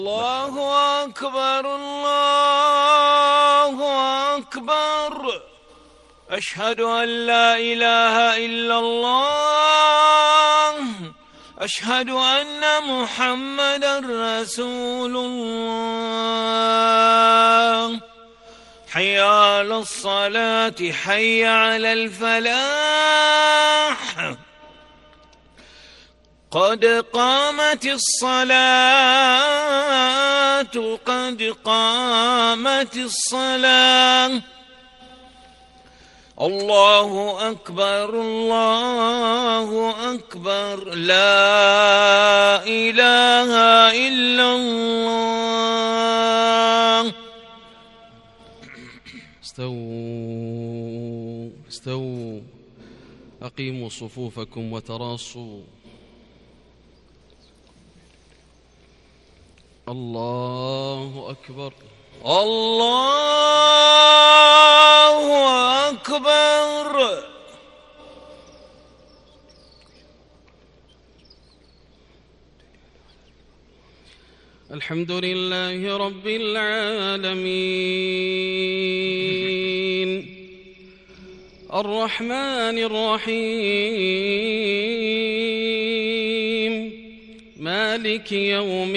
الله أكبر الله أكبر. أشهد أن لا إله إلا الله. أشهد أن محمدا رسول الله. حي على الصلاة حي على الفلاح. قد قامت الصلاة قد قامت الصلاة. الله أكبر الله أكبر. لا إله إلا الله. استووا أقيموا صفوفكم وتراصوا. الله أكبر الله أكبر. الحمد لله رب العالمين الرحمن الرحيم مالك يوم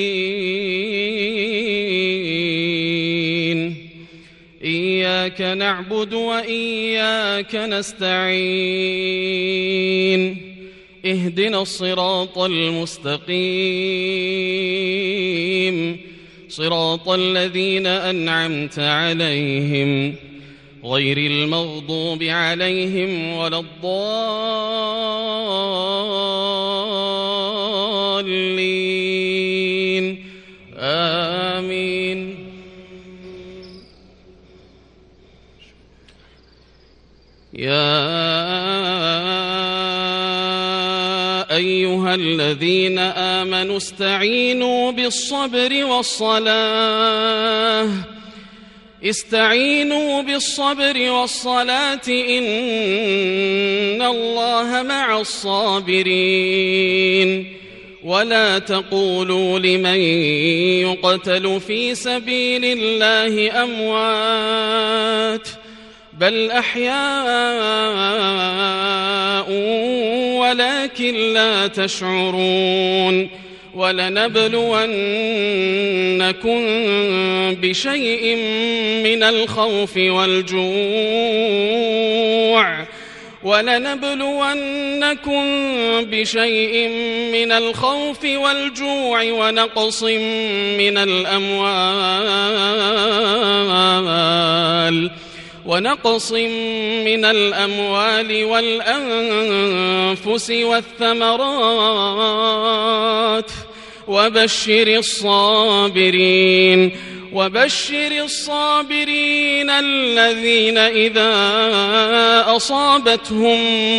الدين. إياك نعبد وإياك نستعين. اهدنا الصراط المستقيم صراط الذين أنعمت عليهم غير المغضوب عليهم ولا الضالين. آمين. يا أيها الذين آمنوا استعينوا بالصبر والصلاة إن الله مع الصابرين. ولا تقولوا لمن يقتل في سبيل الله أموات بل أحياء ولكن لا تشعرون. ولنبلونكم بشيء من الخوف والجوع ونقص من الأموال والأنفس والثمرات. وبشر الصابرين الذين إذا أصابتهم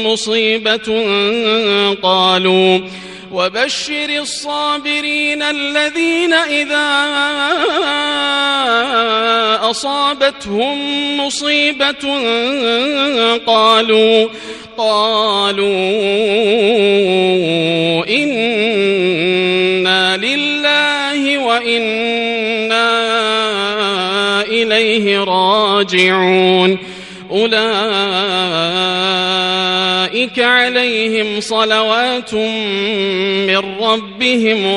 مصيبة قالوا إنا لله وإنا إليه راجعون. أولئك عليهم صلوات من ربهم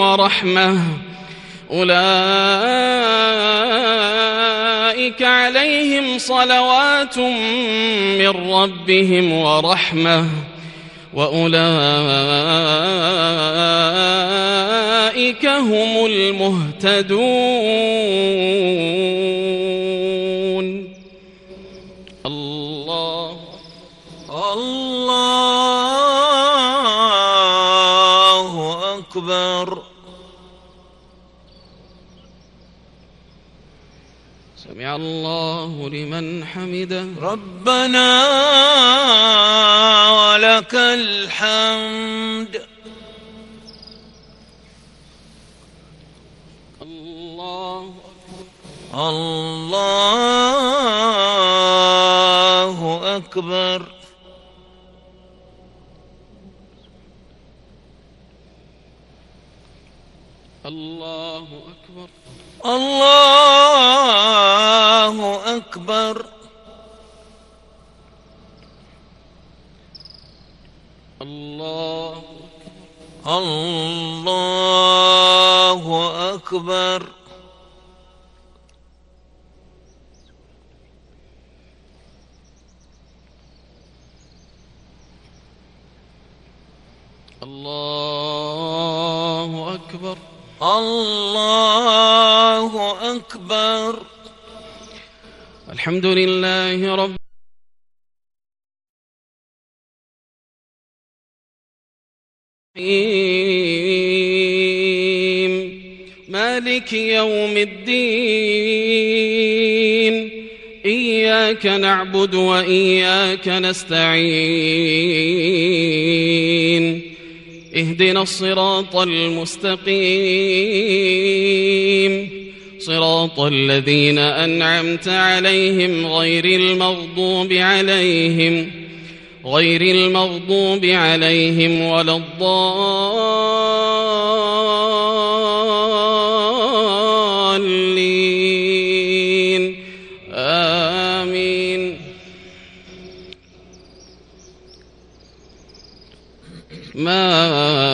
ورحمة وأولئك هم المهتدون. الله أكبر. سمع الله لمن حمده. ربنا ولك الحمد. الله أكبر. الله أكبر. أكبر. الله أكبر. الله الله أكبر. الله أكبر. الله أكبر. الحمد لله رب العالمين مالك يوم الدين إياك نعبد وإياك نستعين اهدنا الصراط المستقيم صراط الذين أنعمت عليهم غير المغضوب عليهم ولا الضالين آمين. ما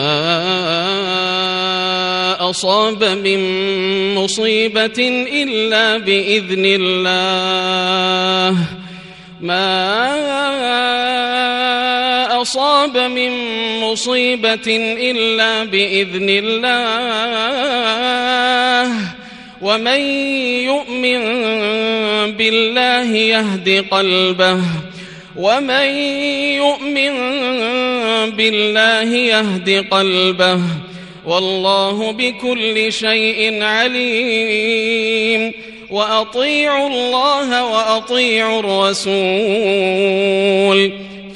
أصاب من مصيبة إلا بإذن الله أصاب من مصيبة إلا بإذن الله ومن يؤمن بالله يهد قلبه والله بكل شيء عليم. وأطيعوا الله وأطيعوا الرسول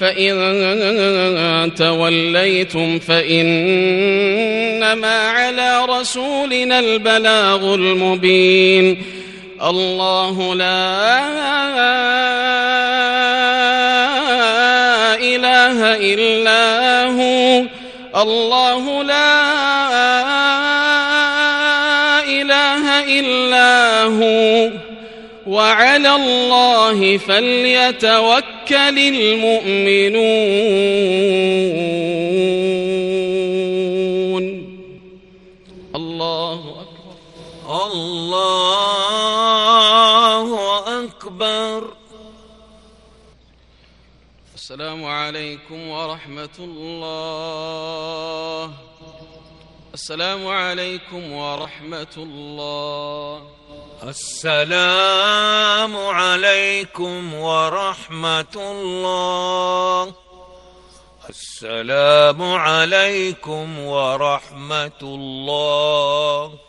فإن توليتم فإنما على رسولنا البلاغ المبين. الله لا إله إلا هو الله لا إله إلا هو وعلى الله فليتوكل المؤمنون. الله أكبر. الله أكبر. السلام عليكم ورحمة الله. السلام عليكم ورحمة الله. السلام عليكم ورحمة الله. السلام عليكم ورحمة الله.